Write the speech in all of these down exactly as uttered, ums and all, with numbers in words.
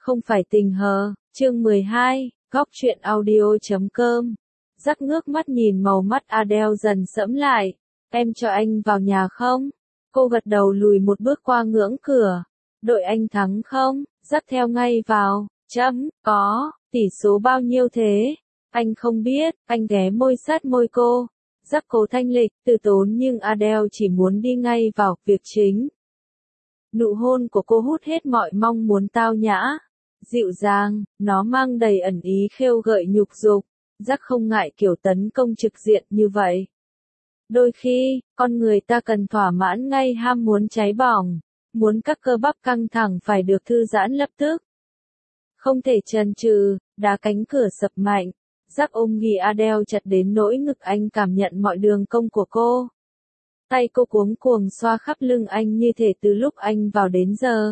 không phải tình hờ, chương mười hai, góc truyện audio chấm com. Jack ngước mắt nhìn màu mắt Adele dần sẫm lại. Em cho anh vào nhà không? Cô gật đầu lùi một bước qua ngưỡng cửa. Đội anh thắng không? Jack theo ngay vào. Chấm, có, tỷ số bao nhiêu thế? Anh không biết, anh ghé môi sát môi cô. Jack cố thanh lịch, từ tốn nhưng Adele chỉ muốn đi ngay vào việc chính. Nụ hôn của cô hút hết mọi mong muốn tao nhã. Dịu dàng, nó mang đầy ẩn ý khêu gợi nhục dục. Jack không ngại kiểu tấn công trực diện như vậy. Đôi khi, con người ta cần thỏa mãn ngay ham muốn cháy bỏng. Muốn các cơ bắp căng thẳng phải được thư giãn lập tức. Không thể chần chừ, đá cánh cửa sập mạnh. Jack ôm ghì Adele chặt đến nỗi ngực anh cảm nhận mọi đường cong của cô. Tay cô cuống cuồng xoa khắp lưng anh như thể từ lúc anh vào đến giờ.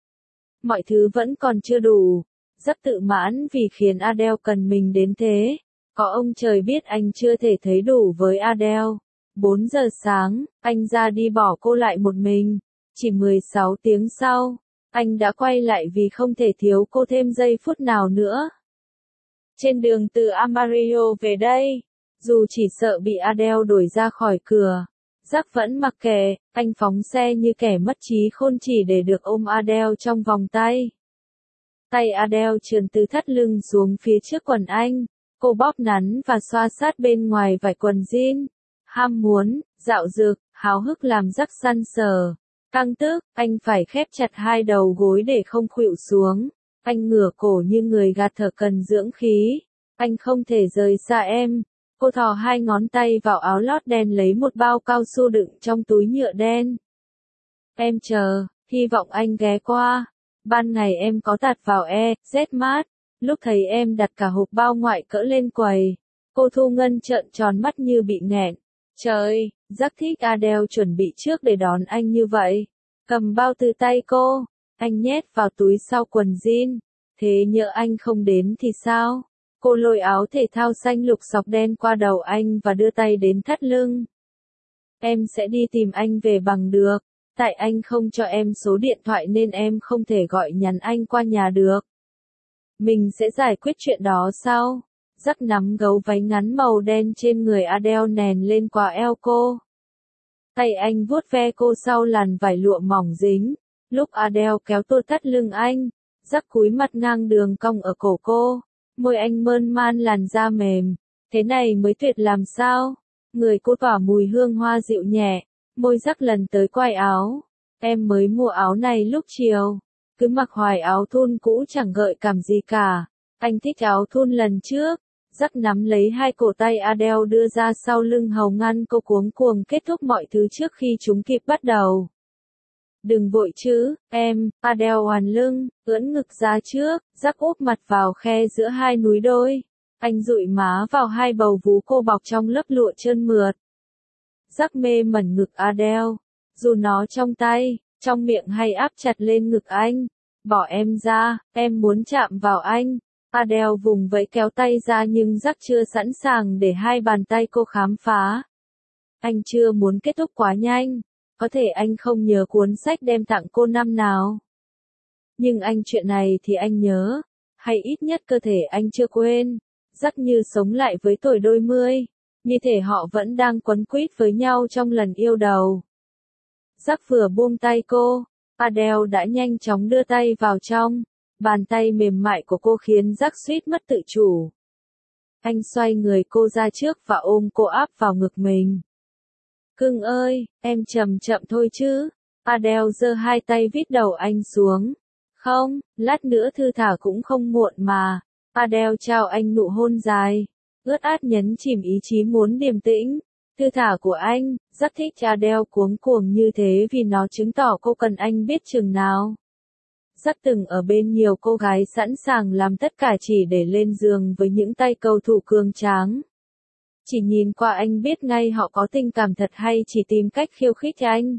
Mọi thứ vẫn còn chưa đủ. Jack tự mãn vì khiến Adele cần mình đến thế. Có ông trời biết anh chưa thể thấy đủ với Adele. bốn giờ sáng, anh ra đi bỏ cô lại một mình. Chỉ mười sáu tiếng sau, anh đã quay lại vì không thể thiếu cô thêm giây phút nào nữa. Trên đường từ Amarillo về đây, dù chỉ sợ bị Adele đuổi ra khỏi cửa, Jack vẫn mặc kệ, anh phóng xe như kẻ mất trí khôn chỉ để được ôm Adele trong vòng tay. Tay Adele trườn từ thắt lưng xuống phía trước quần anh, cô bóp nắn và xoa sát bên ngoài vải quần jean. Ham muốn, dạo dực, háo hức làm Jack săn sờ. Căng tức, anh phải khép chặt hai đầu gối để không khuỵu xuống. Anh ngửa cổ như người gạt thở cần dưỡng khí. Anh không thể rời xa em. Cô thò hai ngón tay vào áo lót đen lấy một bao cao su đựng trong túi nhựa đen. Em chờ, hy vọng anh ghé qua. Ban ngày em có tạt vào e, Z mát. Lúc thấy em đặt cả hộp bao ngoại cỡ lên quầy. Cô Thu Ngân trợn tròn mắt như bị nghẹn. Trời, Jack thích Adele chuẩn bị trước để đón anh như vậy. Cầm bao từ tay cô, anh nhét vào túi sau quần jean. Thế nhỡ anh không đến thì sao? Cô lôi áo thể thao xanh lục sọc đen qua đầu anh và đưa tay đến thắt lưng. Em sẽ đi tìm anh về bằng được. Tại anh không cho em số điện thoại nên em không thể gọi nhắn anh qua nhà được. Mình sẽ giải quyết chuyện đó sau. Jack nắm gấu váy ngắn màu đen trên người Adele nèn lên qua eo cô. Tay anh vuốt ve cô sau làn vải lụa mỏng dính. Lúc Adele kéo tôi thắt lưng anh, Jack cúi mặt ngang đường cong ở cổ cô. Môi anh mơn man làn da mềm. Thế này mới tuyệt làm sao? Người cô tỏa mùi hương hoa dịu nhẹ. Môi Jack lần tới quai áo. Em mới mua áo này lúc chiều. Cứ mặc hoài áo thun cũ chẳng gợi cảm gì cả. Anh thích áo thun lần trước. Jack nắm lấy hai cổ tay Adele đưa ra sau lưng hầu ngăn cô cuống cuồng kết thúc mọi thứ trước khi chúng kịp bắt đầu. Đừng vội chứ, em, Adele hoàn lưng, ưỡn ngực ra trước, Jack úp mặt vào khe giữa hai núi đôi. Anh dụi má vào hai bầu vú cô bọc trong lớp lụa trơn mượt. Jack mê mẩn ngực Adele, dù nó trong tay, trong miệng hay áp chặt lên ngực anh. Bỏ em ra, em muốn chạm vào anh. Adele vùng vẫy kéo tay ra nhưng Jack chưa sẵn sàng để hai bàn tay cô khám phá. Anh chưa muốn kết thúc quá nhanh. Có thể anh không nhớ cuốn sách đem tặng cô năm nào. Nhưng anh chuyện này thì anh nhớ. Hay ít nhất cơ thể anh chưa quên. Jack như sống lại với tuổi đôi mươi. Như thể họ vẫn đang quấn quýt với nhau trong lần yêu đầu. Jack vừa buông tay cô. Adele đã nhanh chóng đưa tay vào trong. Bàn tay mềm mại của cô khiến Jack suýt mất tự chủ. Anh xoay người cô ra trước và ôm cô áp vào ngực mình. Cưng ơi, em chậm chậm thôi chứ. Adele giơ hai tay vít đầu anh xuống. Không, lát nữa thư thả cũng không muộn mà. Adele trao anh nụ hôn dài. Ướt át nhấn chìm ý chí muốn điềm tĩnh. Thư thả của anh, Jack thích Adele cuống cuồng như thế vì nó chứng tỏ cô cần anh biết chừng nào. Jack từng ở bên nhiều cô gái sẵn sàng làm tất cả chỉ để lên giường với những tay cầu thủ cường tráng. Chỉ nhìn qua anh biết ngay họ có tình cảm thật hay chỉ tìm cách khiêu khích anh.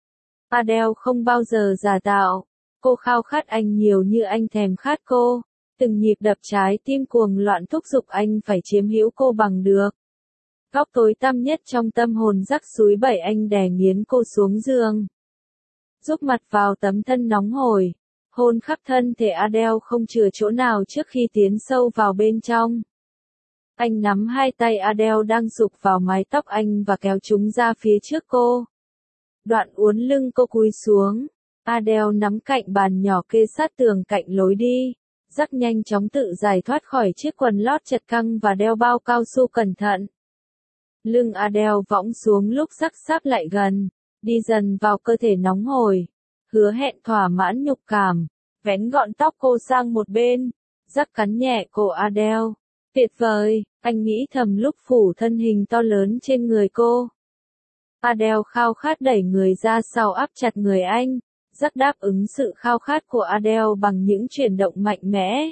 Adele không bao giờ giả tạo. Cô khao khát anh nhiều như anh thèm khát cô. Từng nhịp đập trái tim cuồng loạn thúc giục anh phải chiếm hữu cô bằng được. Góc tối tăm nhất trong tâm hồn Jack xúi bẩy anh đè nghiến cô xuống giường. Giúp mặt vào tấm thân nóng hổi. hôn khắp thân thể Adele không chừa chỗ nào trước khi tiến sâu vào bên trong. Anh nắm hai tay Adele đang rụp vào mái tóc anh và kéo chúng ra phía trước cô. Đoạn uốn lưng cô cúi xuống. Adele nắm cạnh bàn nhỏ kê sát tường cạnh lối đi. Jack nhanh chóng tự giải thoát khỏi chiếc quần lót chật căng và đeo bao cao su cẩn thận. Lưng Adele võng xuống lúc Jack sáp lại gần, đi dần vào cơ thể nóng hổi, hứa hẹn thỏa mãn nhục cảm, vén gọn tóc cô sang một bên. Jack cắn nhẹ cổ Adele. Tuyệt vời, anh nghĩ thầm lúc phủ thân hình to lớn trên người cô. Adele khao khát đẩy người ra sau áp chặt người anh. Jack đáp ứng sự khao khát của Adele bằng những chuyển động mạnh mẽ.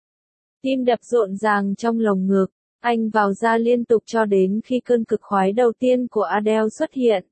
Tim đập rộn ràng trong lồng ngực, anh vào ra liên tục cho đến khi cơn cực khoái đầu tiên của Adele xuất hiện.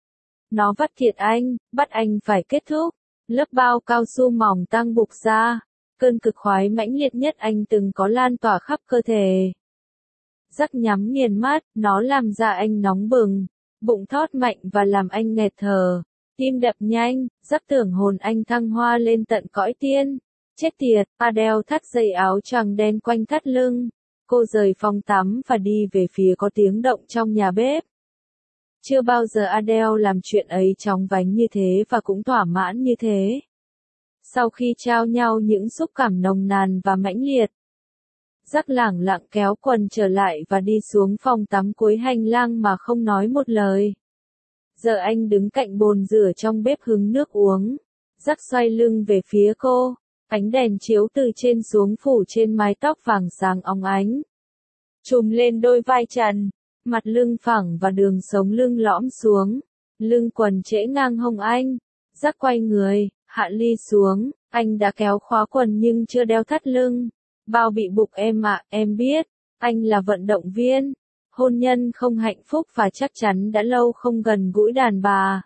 Nó vắt kiệt anh, bắt anh phải kết thúc. Lớp bao cao su mỏng tăng bục ra. Cơn cực khoái mãnh liệt nhất anh từng có lan tỏa khắp cơ thể. Jack nhắm nghiền mắt, nó làm da anh nóng bừng, bụng thót mạnh và làm anh nghẹt thở. Tim đập nhanh, Jack tưởng hồn anh thăng hoa lên tận cõi tiên. Chết tiệt, Adele thắt dây áo choàng đen quanh thắt lưng. Cô rời phòng tắm và đi về phía có tiếng động trong nhà bếp. Chưa bao giờ Adele làm chuyện ấy chóng vánh như thế và cũng thỏa mãn như thế. Sau khi trao nhau những xúc cảm nồng nàn và mãnh liệt, Jack lẳng lặng kéo quần trở lại và đi xuống phòng tắm cuối hành lang mà không nói một lời. Giờ anh đứng cạnh bồn rửa trong bếp hứng nước uống. Jack xoay lưng về phía cô, ánh đèn chiếu từ trên xuống phủ trên mái tóc vàng sáng óng ánh. Trùm lên đôi vai trần, mặt lưng phẳng và đường sống lưng lõm xuống. Lưng quần trễ ngang hông anh. Jack quay người, hạ ly xuống, anh đã kéo khóa quần nhưng chưa đeo thắt lưng. Bao bị bục em ạ, em biết, anh là vận động viên. Hôn nhân không hạnh phúc và chắc chắn đã lâu không gần gũi đàn bà.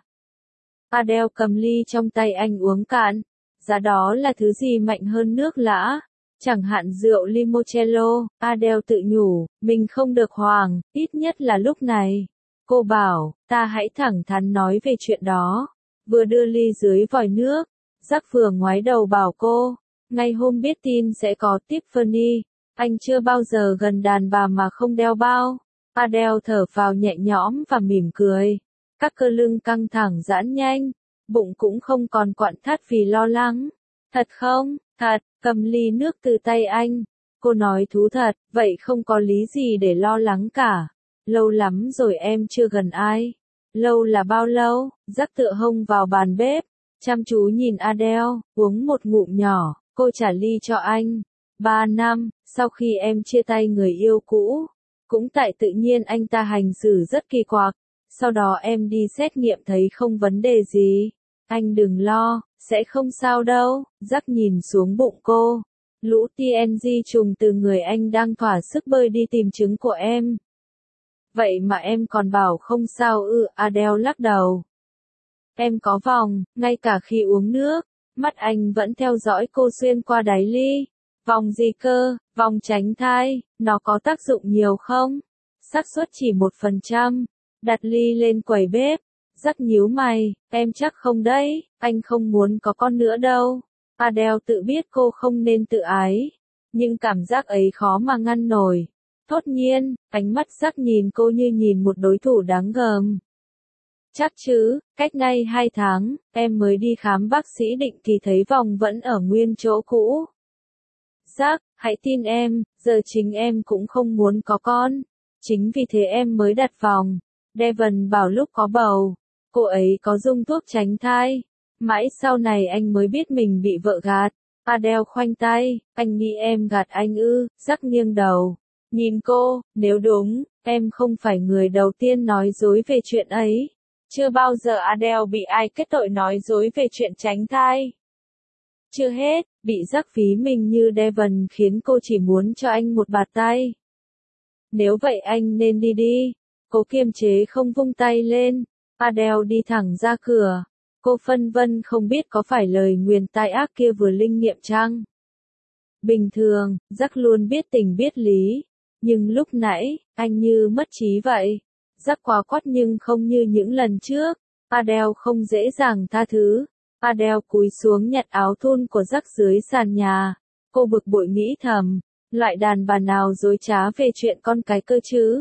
Adele cầm ly trong tay anh uống cạn. Giá đó là thứ gì mạnh hơn nước lã? Chẳng hạn rượu limoncello. Adele tự nhủ, mình không được hoàng, ít nhất là lúc này. Cô bảo, ta hãy thẳng thắn nói về chuyện đó. Vừa đưa ly dưới vòi nước, Jack vừa ngoái đầu bảo cô, ngày hôm biết tin sẽ có Tiffany, anh chưa bao giờ gần đàn bà mà không đeo bao. Adele thở phào nhẹ nhõm và mỉm cười. Các cơ lưng căng thẳng giãn nhanh, bụng cũng không còn quặn thắt vì lo lắng. Thật không? Thật, cầm ly nước từ tay anh. Cô nói thú thật, vậy không có lý gì để lo lắng cả. Lâu lắm rồi em chưa gần ai. Lâu là bao lâu? Jack tựa hông vào bàn bếp, chăm chú nhìn Adele, uống một ngụm nhỏ, cô trả ly cho anh. Ba năm, sau khi em chia tay người yêu cũ. Cũng tại tự nhiên anh ta hành xử rất kỳ quặc. Sau đó em đi xét nghiệm thấy không vấn đề gì. Anh đừng lo, sẽ không sao đâu. Jack nhìn xuống bụng cô. Lũ tê en giê trùng từ người anh đang thỏa sức bơi đi tìm trứng của em. Vậy mà em còn bảo không sao ư? Adele lắc đầu. Em có vòng, ngay cả khi uống nước. Mắt anh vẫn theo dõi cô xuyên qua đáy ly. Vòng gì cơ? Vòng tránh thai, nó có tác dụng nhiều không? Xác suất chỉ một phần trăm. Đặt ly lên quầy bếp. Jack nhíu mày, em chắc không đấy, anh không muốn có con nữa đâu. Adele tự biết cô không nên tự ái, nhưng cảm giác ấy khó mà ngăn nổi. Thốt nhiên, ánh mắt Jack nhìn cô như nhìn một đối thủ đáng gờm. Chắc chứ, cách nay hai tháng, em mới đi khám bác sĩ định kỳ thấy vòng vẫn ở nguyên chỗ cũ. Jack, hãy tin em, giờ chính em cũng không muốn có con. Chính vì thế em mới đặt vòng. Devon bảo lúc có bầu, cô ấy có dùng thuốc tránh thai. Mãi sau này anh mới biết mình bị vợ gạt. Adele khoanh tay, anh nghĩ em gạt anh ư? Jack nghiêng đầu. Nhìn cô, nếu đúng, em không phải người đầu tiên nói dối về chuyện ấy. Chưa bao giờ Adele bị ai kết tội nói dối về chuyện tránh thai. Chưa hết, bị Jack ví mình như Devon khiến cô chỉ muốn cho anh một bạt tay. Nếu vậy anh nên đi đi. Cô kiềm chế không vung tay lên. Adele đi thẳng ra cửa. Cô phân vân không biết có phải lời nguyền tai ác kia vừa linh nghiệm chăng. Bình thường, Jack luôn biết tình biết lý. Nhưng lúc nãy, anh như mất trí vậy. Jack quá quắt nhưng không như những lần trước. Adele không dễ dàng tha thứ. Adele cúi xuống nhặt áo thun của Jack dưới sàn nhà. Cô bực bội nghĩ thầm, loại đàn bà nào dối trá về chuyện con cái cơ chứ?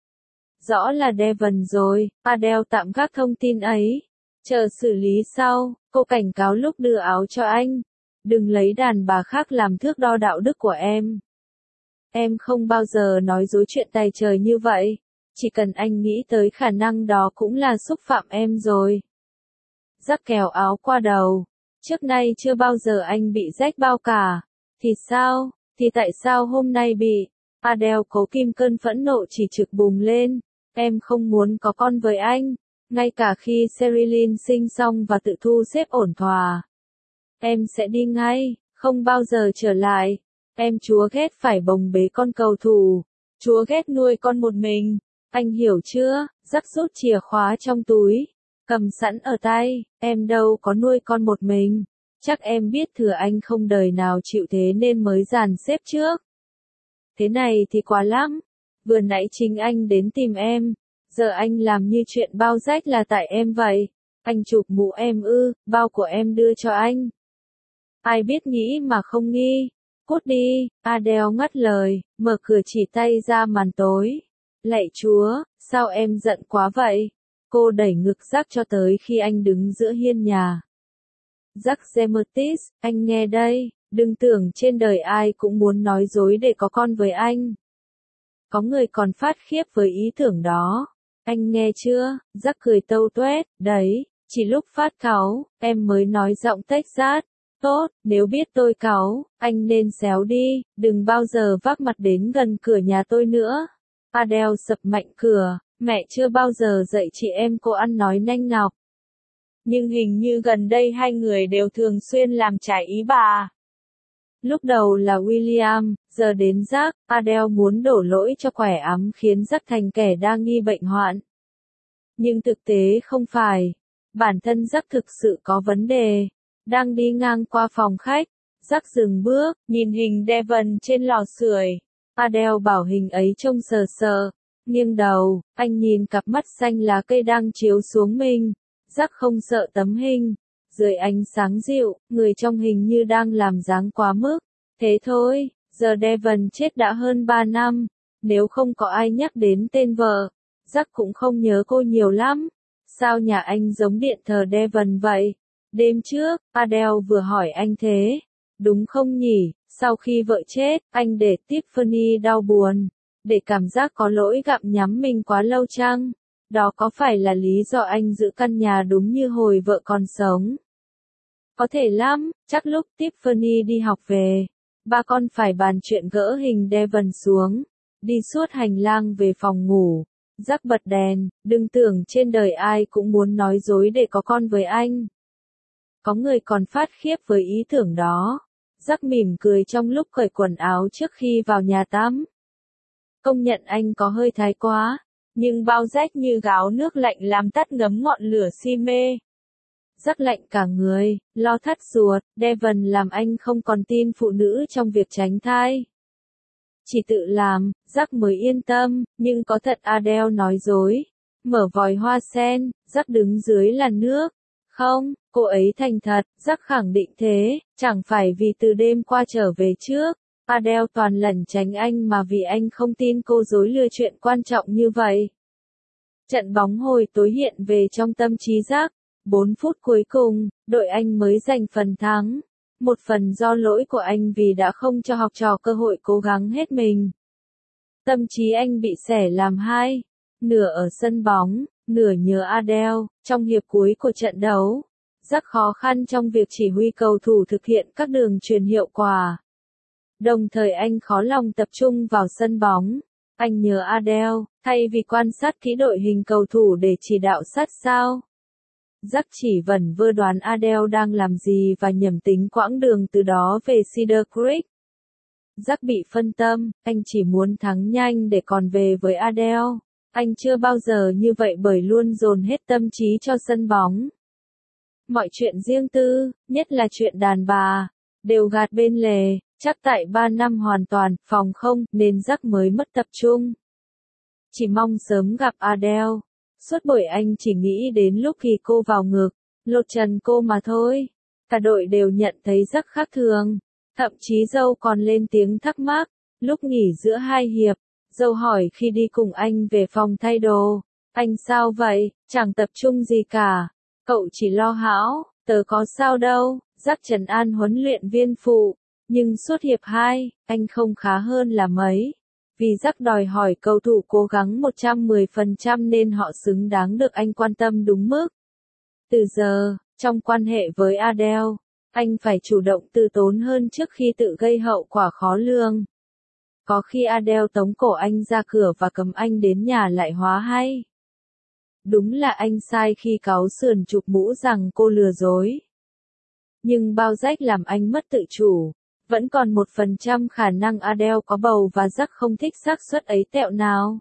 Rõ là Devon rồi, Adele tạm gác thông tin ấy. Chờ xử lý sau, cô cảnh cáo lúc đưa áo cho anh. Đừng lấy đàn bà khác làm thước đo đạo đức của em. Em không bao giờ nói dối chuyện tài trời như vậy. Chỉ cần anh nghĩ tới khả năng đó cũng là xúc phạm em rồi. Jack kéo áo qua đầu. Trước nay chưa bao giờ anh bị rách bao cả. Thì sao? Thì tại sao hôm nay bị? Adele cố kìm cơn phẫn nộ chỉ trực bùng lên. Em không muốn có con với anh. Ngay cả khi Sherilyn sinh xong và tự thu xếp ổn thỏa. Em sẽ đi ngay, không bao giờ trở lại. Em chúa ghét phải bồng bế con cầu thủ. Chúa ghét nuôi con một mình. Anh hiểu chưa? Jack rút chìa khóa trong túi. Cầm sẵn ở tay. Em đâu có nuôi con một mình. Chắc em biết thừa anh không đời nào chịu thế nên mới dàn xếp trước. Thế này thì quá lắm. Vừa nãy chính anh đến tìm em. Giờ anh làm như chuyện bao rách là tại em vậy. Anh chụp mũ em ư, bao của em đưa cho anh. Ai biết nghĩ mà không nghi. Cút đi, Adele ngắt lời, mở cửa chỉ tay ra màn tối. Lạy Chúa, sao em giận quá vậy? Cô đẩy ngực Jack cho tới khi anh đứng giữa hiên nhà. Jack Demetis, anh nghe đây, đừng tưởng trên đời ai cũng muốn nói dối để có con với anh. Có người còn phát khiếp với ý tưởng đó. Anh nghe chưa? Jack cười tâu tuét, đấy, chỉ lúc phát cáu, em mới nói giọng Texas. Tốt, nếu biết tôi cáu, anh nên xéo đi, đừng bao giờ vác mặt đến gần cửa nhà tôi nữa. Adele sập mạnh cửa, mẹ chưa bao giờ dạy chị em cô ăn nói nanh nọc. Nhưng hình như gần đây hai người đều thường xuyên làm trái ý bà. Lúc đầu là William, giờ đến Jack, Adele muốn đổ lỗi cho quẻ ám khiến Jack thành kẻ đang nghi bệnh hoạn. Nhưng thực tế không phải. Bản thân Jack thực sự có vấn đề. Đang đi ngang qua phòng khách, Jack dừng bước, nhìn hình Devon trên lò sưởi. Adele bảo hình ấy trông sờ sờ. Nghiêng đầu, anh nhìn cặp mắt xanh lá cây đang chiếu xuống mình. Jack không sợ tấm hình. Dưới ánh sáng dịu, người trong hình như đang làm dáng quá mức. Thế thôi, giờ Devon chết đã hơn ba năm. Nếu không có ai nhắc đến tên vợ, Jack cũng không nhớ cô nhiều lắm. Sao nhà anh giống điện thờ Devon vậy? Đêm trước, Adele vừa hỏi anh thế. Đúng không nhỉ? Sau khi vợ chết, anh để Tiffany đau buồn. Để cảm giác có lỗi gặm nhắm mình quá lâu chăng? Đó có phải là lý do anh giữ căn nhà đúng như hồi vợ còn sống? Có thể lắm, chắc lúc Tiffany đi học về, ba con phải bàn chuyện gỡ hình Devon xuống. Đi suốt hành lang về phòng ngủ. Jack bật đèn, đừng tưởng trên đời ai cũng muốn nói dối để có con với anh. Có người còn phát khiếp với ý tưởng đó. Jack mỉm cười trong lúc cởi quần áo trước khi vào nhà tắm. Công nhận anh có hơi thái quá, nhưng bao rách như gáo nước lạnh làm tắt ngấm ngọn lửa si mê. Jack lạnh cả người, lo thắt ruột, Devon làm anh không còn tin phụ nữ trong việc tránh thai. Chỉ tự làm, Jack mới yên tâm, nhưng có thật Adele nói dối. Mở vòi hoa sen, Jack đứng dưới làn nước. Không, cô ấy thành thật, Jack khẳng định thế, chẳng phải vì từ đêm qua trở về trước. Adele toàn lẩn tránh anh mà vì anh không tin cô dối lừa chuyện quan trọng như vậy. Trận bóng hồi tối hiện về trong tâm trí Jack. bốn phút cuối cùng, đội anh mới giành phần thắng. Một phần do lỗi của anh vì đã không cho học trò cơ hội cố gắng hết mình. Tâm trí anh bị xẻ làm hai. Nửa ở sân bóng, nửa nhớ Adele. Trong hiệp cuối của trận đấu, rất khó khăn trong việc chỉ huy cầu thủ thực hiện các đường chuyền hiệu quả. Đồng thời anh khó lòng tập trung vào sân bóng. Anh nhớ Adele, thay vì quan sát kỹ đội hình cầu thủ để chỉ đạo sát sao. Jack chỉ vẩn vơ đoán Adele đang làm gì và nhầm tính quãng đường từ đó về Cedar Creek. Jack bị phân tâm, anh chỉ muốn thắng nhanh để còn về với Adele. Anh chưa bao giờ như vậy bởi luôn dồn hết tâm trí cho sân bóng. Mọi chuyện riêng tư, nhất là chuyện đàn bà, đều gạt bên lề, chắc tại ba năm hoàn toàn, phòng không, nên Jack mới mất tập trung. Chỉ mong sớm gặp Adele. Suốt buổi anh chỉ nghĩ đến lúc khi cô vào ngực, lột trần cô mà thôi. Cả đội đều nhận thấy rất khác thường. Thậm chí dâu còn lên tiếng thắc mắc. Lúc nghỉ giữa hai hiệp, dâu hỏi khi đi cùng anh về phòng thay đồ. Anh sao vậy, chẳng tập trung gì cả. Cậu chỉ lo hão, tớ có sao đâu, Jack trấn an huấn luyện viên phụ. Nhưng suốt hiệp hai, anh không khá hơn là mấy. Vì Jack đòi hỏi cầu thủ cố gắng một trăm mười phần trăm nên họ xứng đáng được anh quan tâm đúng mức. Từ giờ, trong quan hệ với Adele, anh phải chủ động từ tốn hơn trước khi tự gây hậu quả khó lường. Có khi Adele tống cổ anh ra cửa và cấm anh đến nhà lại hóa hay. Đúng là anh sai khi cáu sườn chụp mũ rằng cô lừa dối. Nhưng bao Jack làm anh mất tự chủ. Vẫn còn một phần trăm khả năng Adele có bầu và Jack không thích xác suất ấy tẹo nào.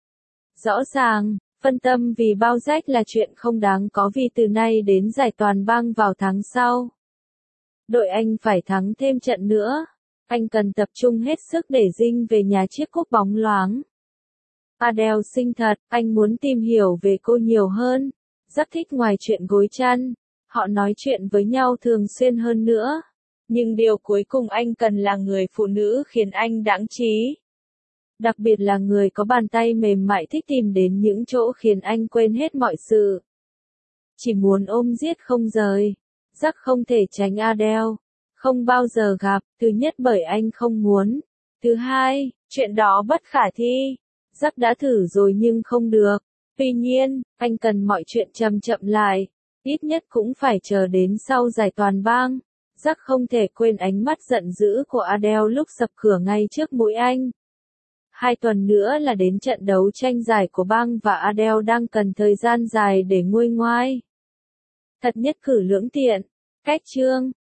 Rõ ràng, phân tâm vì bao Jack là chuyện không đáng có vì từ nay đến giải toàn bang vào tháng sau. Đội anh phải thắng thêm trận nữa. Anh cần tập trung hết sức để dinh về nhà chiếc cúp bóng loáng. Adele xinh thật, anh muốn tìm hiểu về cô nhiều hơn. Rất thích ngoài chuyện gối chăn. Họ nói chuyện với nhau thường xuyên hơn nữa. Nhưng điều cuối cùng anh cần là người phụ nữ khiến anh đãng trí. Đặc biệt là người có bàn tay mềm mại thích tìm đến những chỗ khiến anh quên hết mọi sự. Chỉ muốn ôm giết không rời. Jack không thể tránh Adele. Không bao giờ gặp, thứ nhất bởi anh không muốn. Thứ hai, chuyện đó bất khả thi. Jack đã thử rồi nhưng không được. Tuy nhiên, anh cần mọi chuyện chậm chậm lại. Ít nhất cũng phải chờ đến sau giải toàn bang. Jack không thể quên ánh mắt giận dữ của Adele lúc sập cửa ngay trước mũi anh. Hai tuần nữa là đến trận đấu tranh giải của bang và Adele đang cần thời gian dài để nguôi ngoai. Thật nhất cử lưỡng tiện. Cách chương